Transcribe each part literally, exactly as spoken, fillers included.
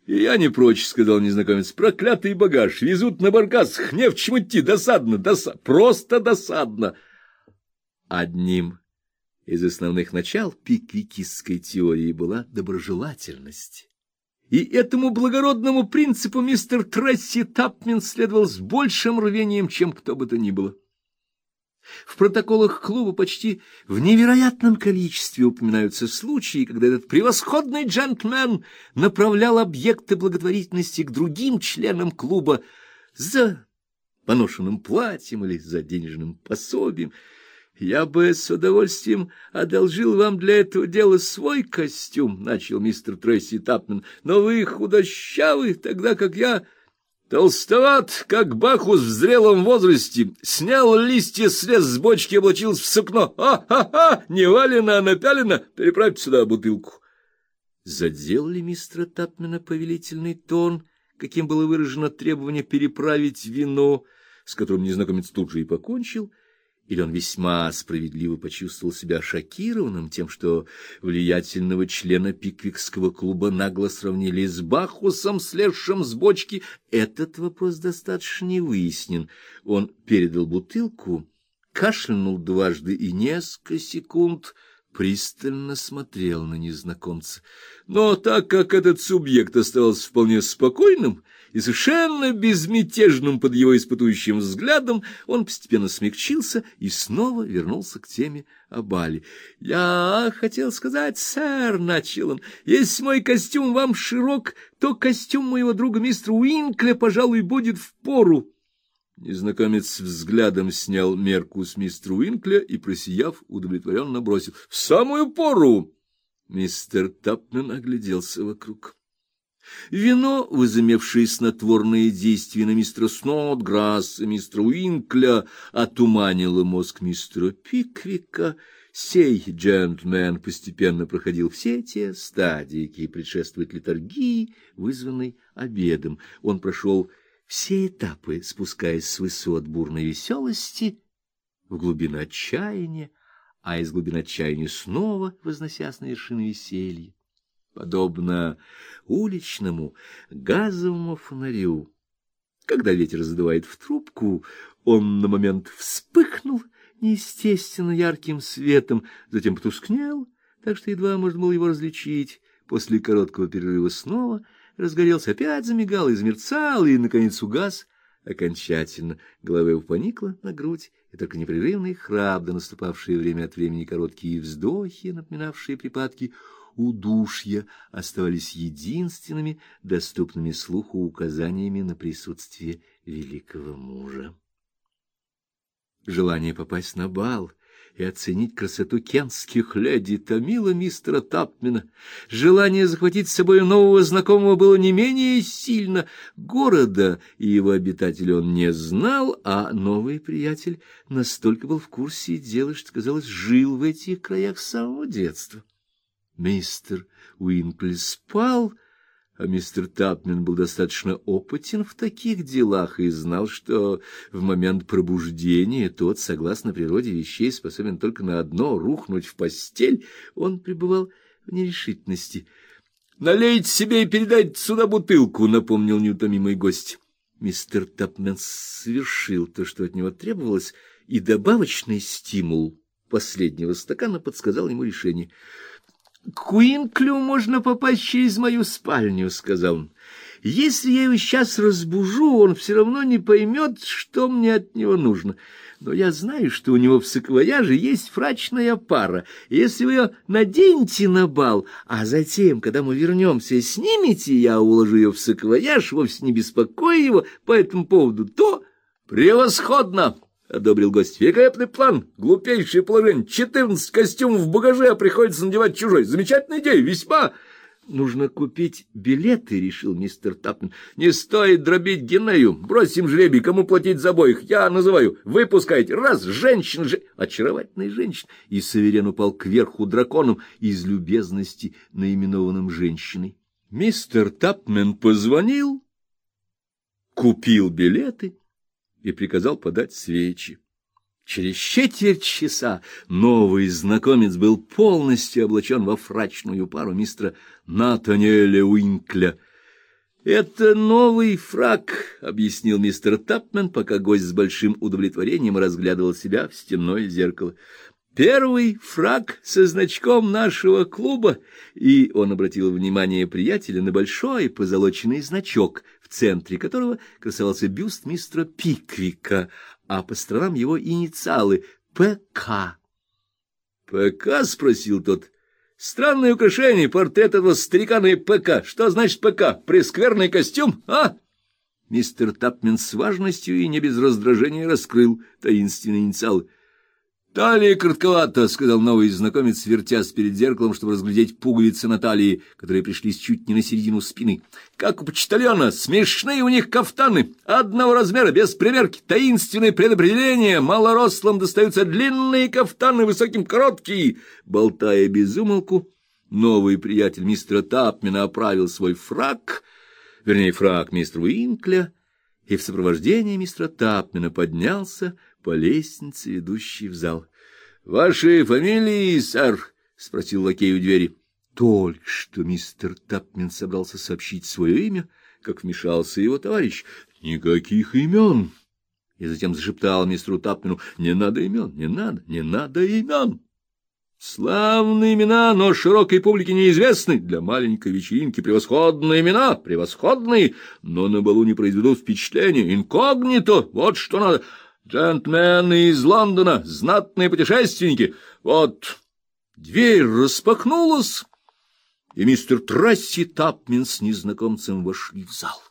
— И я не прочь, — сказал незнакомец. — Проклятый багаж! Везут на баркасах, не в чем идти, досадно, досадно, просто досадно. Одним из основных начал пиквикистской теории была доброжелательность. И этому благородному принципу мистер Тресси Тапмен следовал с большим рвением, чем кто бы то ни было. В протоколах клуба почти в невероятном количестве упоминаются случаи, когда этот превосходный джентльмен направлял объекты благотворительности к другим членам клуба за поношенным платьем или за денежным пособием. «Я бы с удовольствием одолжил вам для этого дела свой костюм», — начал мистер Тресси Тапмен, — «но вы худощавы, тогда как я толстоват, как бахус в зрелом возрасте. Снял листья, слез с бочки, облачился в сукно. А-ха-ха! Не валено, а напялено. Переправьте сюда бутылку». Задел ли мистера Тапмена повелительный тон, каким было выражено требование переправить вино, с которым незнакомец тут же и покончил, или он весьма справедливо почувствовал себя шокированным тем, что влиятельного члена пиквикского клуба нагло сравнили с бахусом, слезшим с бочки? Этот вопрос достаточно не выяснен. Он передал бутылку, кашлянул дважды и несколько секунд пристально смотрел на незнакомца. Но так как этот субъект оставался вполне спокойным и совершенно безмятежным под его испытующим взглядом, он постепенно смягчился и снова вернулся к теме о бале. — Я хотел сказать, сэр, — начал он, — если мой костюм вам широк, то костюм моего друга мистера Уинкля, пожалуй, будет впору. Незнакомец взглядом снял мерку с мистера Уинкля и, просияв, удовлетворенно бросил: — В самую пору! Мистер Тапмен огляделся вокруг. Вино, возымевшее снотворные действия на мистера Снотграсса и мистера Уинкля, отуманило мозг мистера Пиквика. Сей джентльмен постепенно проходил все те стадии, какие предшествуют летаргии, вызванной обедом. Он прошел все этапы, спускаясь с высот бурной веселости в глубину отчаяния, а из глубин отчаяния снова возносясь на вершины веселья. Подобно уличному газовому фонарю, когда ветер задувает в трубку, он на момент вспыхнул неестественно ярким светом, затем потускнел, так что едва можно было его различить. После короткого перерыва снова разгорелся, опять замигал и замерцал, и, наконец, угас окончательно. Голова его поникла на грудь, и только непрерывный храп, да наступавшие время от времени короткие вздохи, напоминавшие припадки удушья, оставались единственными доступными слуху указаниями на присутствие великого мужа. Желание попасть на бал и оценить красоту кентских леди томило мистера Тапмена. Желание захватить с собой нового знакомого было не менее сильно. Города и его обитателей он не знал, а новый приятель настолько был в курсе дела, что, казалось, жил в этих краях с самого детства. Мистер Уинкли спал, а мистер Тапмен был достаточно опытен в таких делах и знал, что в момент пробуждения тот, согласно природе вещей, способен только на одно — рухнуть в постель. Он пребывал в нерешительности. — Налейте себе и передайте сюда бутылку, — напомнил неутомимый гость. Мистер Тапмен совершил то, что от него требовалось, и добавочный стимул последнего стакана подсказал ему решение. — К Уинклю можно попасть через мою спальню, — сказал он. — Если я его сейчас разбужу, он все равно не поймет, что мне от него нужно. Но я знаю, что у него в саквояже есть фрачная пара. Если вы ее наденете на бал, а затем, когда мы вернемся, снимете, я уложу ее в саквояж, вовсе не беспокоя его по этому поводу, то превосходно! — одобрил гость. — Великолепный план, глупейшее положение. Четырнадцать костюмов в багаже, а приходится надевать чужой. Замечательная идея, весьма. — Нужно купить билеты, — решил мистер Тапмен. — Не стоит дробить Генею. Бросим жребий, кому платить за обоих. Я называю. Вы пускаете. Раз, женщина, же... очаровательная женщина. И суверен упал кверху драконом из любезности, наименованным женщиной. Мистер Тапмен позвонил, купил билеты и приказал подать свечи. Через четверть часа новый знакомец был полностью облачен во фрачную пару мистера Натаниэля Уинкля. — Это новый фрак, — объяснил мистер Тапмен, пока гость с большим удовлетворением разглядывал себя в стенное зеркало. — Первый фрак со значком нашего клуба. И он обратил внимание приятеля на большой позолоченный значок, в центре которого красовался бюст мистера Пиквика, а по сторонам его инициалы — П К. — П К? — спросил тот. — Странное украшение, портрет этого старикана и П К. Что значит П К? Прескверный костюм, а? Мистер Тапмен с важностью и не без раздражения раскрыл таинственные инициалы. — Талия коротковата, — сказал новый знакомец, вертясь перед зеркалом, чтобы разглядеть пуговицы на талии, которые пришлись чуть не на середину спины. — Как у почтальона, смешные у них кафтаны, одного размера, без примерки, таинственное предопределение, малорослым достаются длинные кафтаны, высоким короткие. Болтая без умолку, новый приятель мистера Тапмена оправил свой фрак, вернее, фрак мистера Уинкля, и в сопровождении мистера Тапмена поднялся по лестнице, ведущей в зал. — Ваши фамилии, сэр? — спросил лакей у двери. Только что мистер Тапмен собрался сообщить свое имя, как вмешался его товарищ. — Никаких имен! И затем зашептал мистеру Тапмену: — Не надо имен, не надо, не надо имен! Славные имена, но широкой публике неизвестны. Для маленькой вечеринки превосходные имена, превосходные, но на балу не произведут впечатления. Инкогнито, вот что надо. Джентльмены из Лондона, знатные путешественники. Вот дверь распахнулась, и мистер Трасси Тапмен с незнакомцем вошли в зал.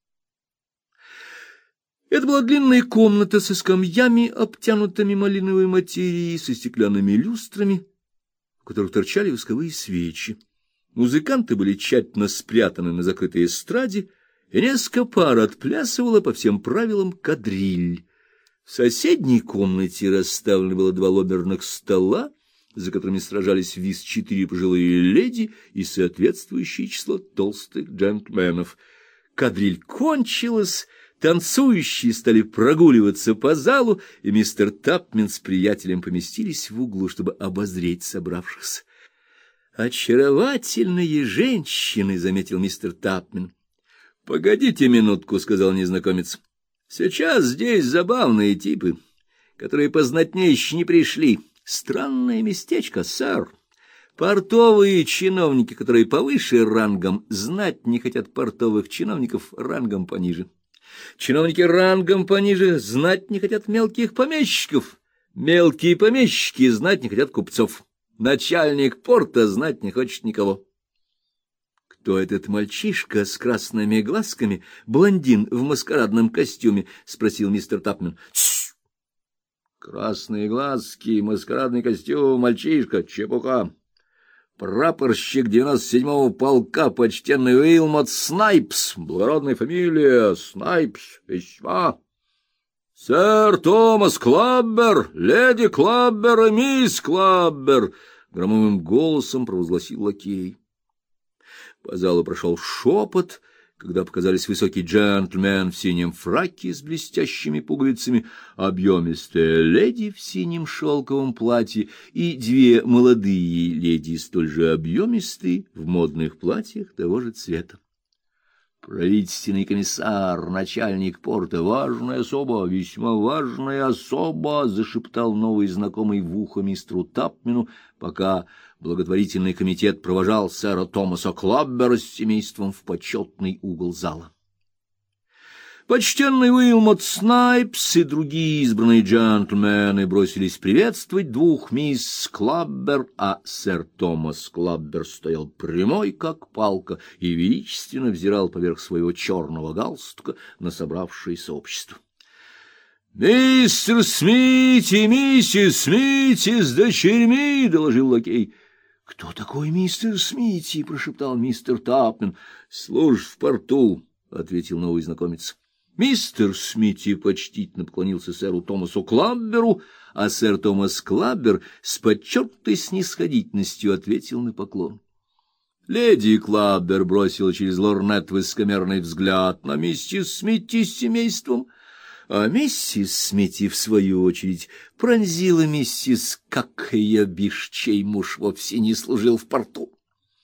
Это была длинная комната со скамьями, обтянутыми малиновой материей, со стеклянными люстрами, в которых торчали восковые свечи. Музыканты были тщательно спрятаны на закрытой эстраде, и несколько пар отплясывало по всем правилам кадриль. В соседней комнате расставлено было два лоберных стола, за которыми сражались в виз четыре пожилые леди и соответствующее число толстых джентльменов. Кадриль кончилась, танцующие стали прогуливаться по залу, и мистер Тапмен с приятелем поместились в углу, чтобы обозреть собравшихся. — Очаровательные женщины, — заметил мистер Тапмен. — Погодите минутку, — сказал незнакомец. — Сейчас здесь забавные типы, которые познатнее еще не пришли. Странное местечко, сэр. Портовые чиновники, которые повыше рангом, знать не хотят портовых чиновников рангом пониже. Чиновники рангом пониже знать не хотят мелких помещиков. Мелкие помещики знать не хотят купцов. Начальник порта знать не хочет никого. — Кто этот мальчишка с красными глазками, блондин в маскарадном костюме? — спросил мистер Тапмен. — Тссс! Красные глазки, маскарадный костюм, мальчишка, чепуха. Прапорщик девяносто седьмого полка, почтенный Уилмот Снайпс, благородная фамилия, Снайпс, весьма. — Сэр Томас Клаббер, леди Клаббер и мисс Клаббер! — громовым голосом провозгласил лакей. По залу прошел шепот, когда показались высокий джентльмен в синем фраке с блестящими пуговицами, объемистая леди в синем шелковом платье и две молодые леди, столь же объемистые, в модных платьях того же цвета. Правительственный комиссар, начальник порта, важная особа, весьма важная особа, — зашептал новый знакомый в ухо мистеру Тапмену, пока благотворительный комитет провожал сэра Томаса Клаббера с семейством в почетный угол зала. Почтенный Уилмот Снайпс и другие избранные джентльмены бросились приветствовать двух мисс Клаббер, а сэр Томас Клаббер стоял прямой, как палка, и величественно взирал поверх своего черного галстука на собравшееся общество. — Мистер Смит и миссис Смити с дочерьми! — доложил лакей. — Кто такой мистер Смити? — прошептал мистер Тапмен. — Служит в порту, — ответил новый знакомец. Мистер Смити почтительно поклонился сэру Томасу Клабберу, а сэр Томас Клаббер с подчеркнутой снисходительностью ответил на поклон. Леди Клаббер бросила через лорнет высокомерный взгляд на миссис Смити с семейством, а миссис Смити, в свою очередь, пронзила миссис Какая Биш, чей муж вовсе не служил в порту.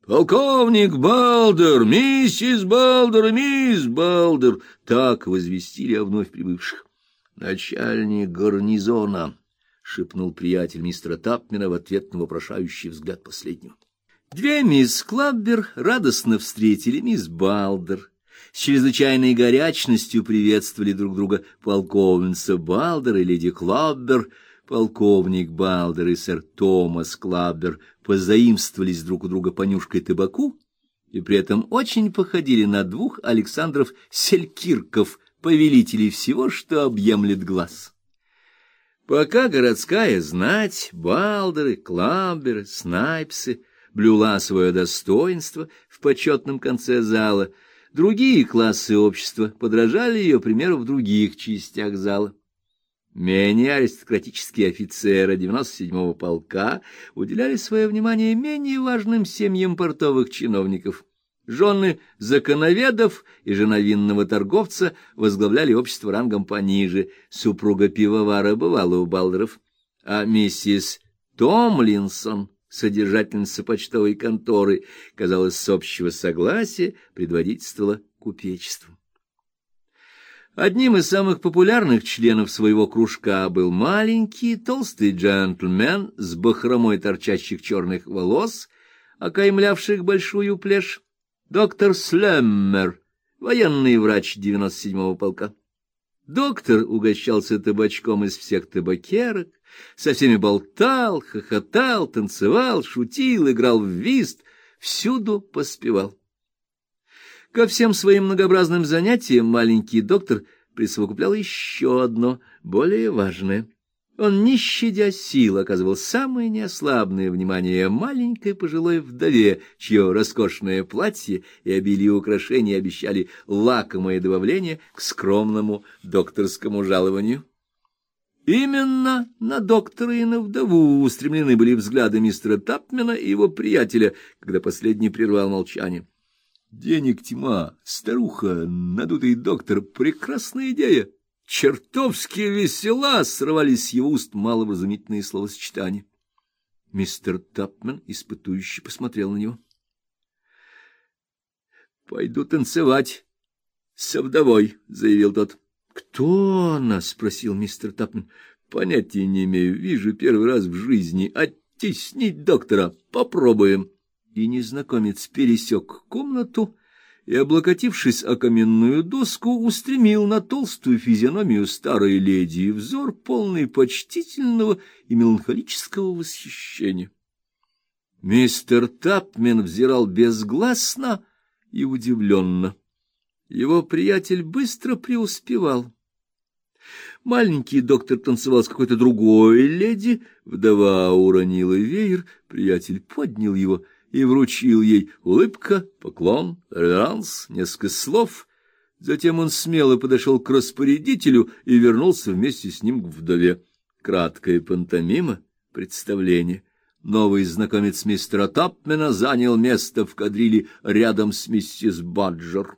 «Полковник Балдер! Миссис Балдер! Мисс Балдер!» Так возвестили о вновь прибывших. «Начальник гарнизона!» — шепнул приятель мистера Тапмена в ответ на вопрошающий взгляд последнего. Две мисс Клаббер радостно встретили мисс Балдер. С чрезвычайной горячностью приветствовали друг друга полковница Балдер и леди Клаббер. Полковник Балдер и сэр Томас Клаббер позаимствовались друг у друга понюшкой табаку и при этом очень походили на двух Александров Селькирков, повелителей всего, что объемлет глаз. Пока городская знать, Балдеры, Клабберы, Снайпсы блюла свое достоинство в почетном конце зала, другие классы общества подражали ее примеру в других частях зала. Менее аристократические офицеры девяносто седьмого полка уделяли свое внимание менее важным семьям портовых чиновников. Жены законоведов и жена винного торговца возглавляли общество рангом пониже, супруга пивовара бывала у Балдеров, а миссис Томлинсон, содержательница почтовой конторы, казалось, с общего согласия предводительствовала купечеством. Одним из самых популярных членов своего кружка был маленький толстый джентльмен с бахромой торчащих черных волос, окаймлявших большую плешь, доктор Слеммер, военный врач девяносто седьмого полка. Доктор угощался табачком из всех табакерок, со всеми болтал, хохотал, танцевал, шутил, играл в вист, всюду поспевал. Ко всем своим многообразным занятиям маленький доктор присовокуплял еще одно, более важное. Он, не щадя сил, оказывал самое неослабное внимание маленькой пожилой вдове, чье роскошное платье и обилие украшений обещали лакомое добавление к скромному докторскому жалованию. Именно на доктора и на вдову устремлены были взгляды мистера Тапмена и его приятеля, когда последний прервал молчание. «Денег тьма, старуха, надутый доктор, прекрасная идея, чертовски весела!» — срывались с его уст маловразумительные словосочетания. Мистер Тапмен испытующе посмотрел на него. «Пойду танцевать со вдовой», — заявил тот. «Кто она?» — спросил мистер Тапмен. «Понятия не имею, вижу первый раз в жизни. Оттеснить доктора, попробуем». И незнакомец пересек комнату и, облокотившись о каменную доску, устремил на толстую физиономию старой леди взор, полный почтительного и меланхолического восхищения. Мистер Тапмен взирал безгласно и удивленно. Его приятель быстро преуспевал. Маленький доктор танцевал с какой-то другой леди, вдова уронила веер, приятель поднял его и вручил ей. Улыбка, поклон, реверанс, несколько слов. Затем он смело подошел к распорядителю и вернулся вместе с ним к вдове. Краткая пантомима, представление. Новый знакомец мистера Тапмена занял место в кадриле рядом с миссис Баджер.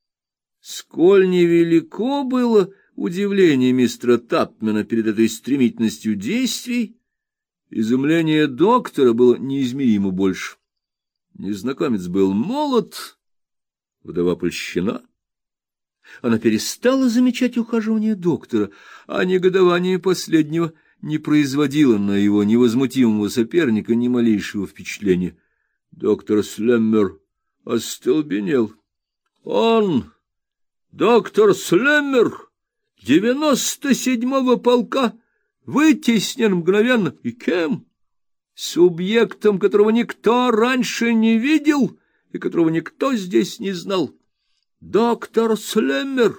Сколь невелико было удивление мистера Тапмена перед этой стремительностью действий, изумление доктора было неизмеримо больше. Незнакомец был молод, вдова польщена. Она перестала замечать ухаживание доктора, а негодование последнего не производило на его невозмутимого соперника ни малейшего впечатления. Доктор Слеммер остолбенел. Он, доктор Слеммер, девяносто седьмого полка, вытеснен мгновенно. И кем? Субъектом, которого никто раньше не видел и которого никто здесь не знал. Доктор Слеммер,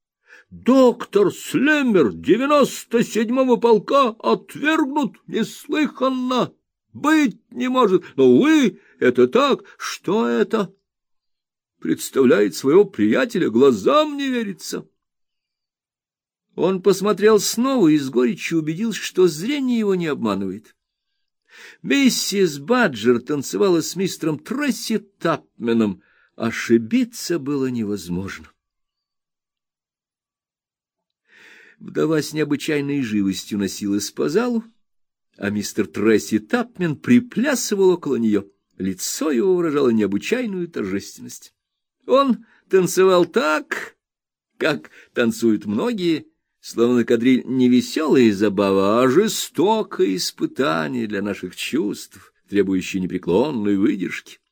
доктор Слеммер, девяносто седьмого полка отвергнут, неслыханно, быть не может. Но вы, это так, что это? Представляет своего приятеля, глазам не верится. Он посмотрел снова и с горечью убедился, что зрение его не обманывает. Миссис Баджер танцевала с мистером Тресси Тапменом. Ошибиться было невозможно. Вдова с необычайной живостью носилась по залу, а мистер Тресси Тапмен приплясывал около нее. Лицо его выражало необычайную торжественность. Он танцевал так, как танцуют многие, словно кадриль не веселая забава, а жестокое испытание для наших чувств, требующее непреклонной выдержки.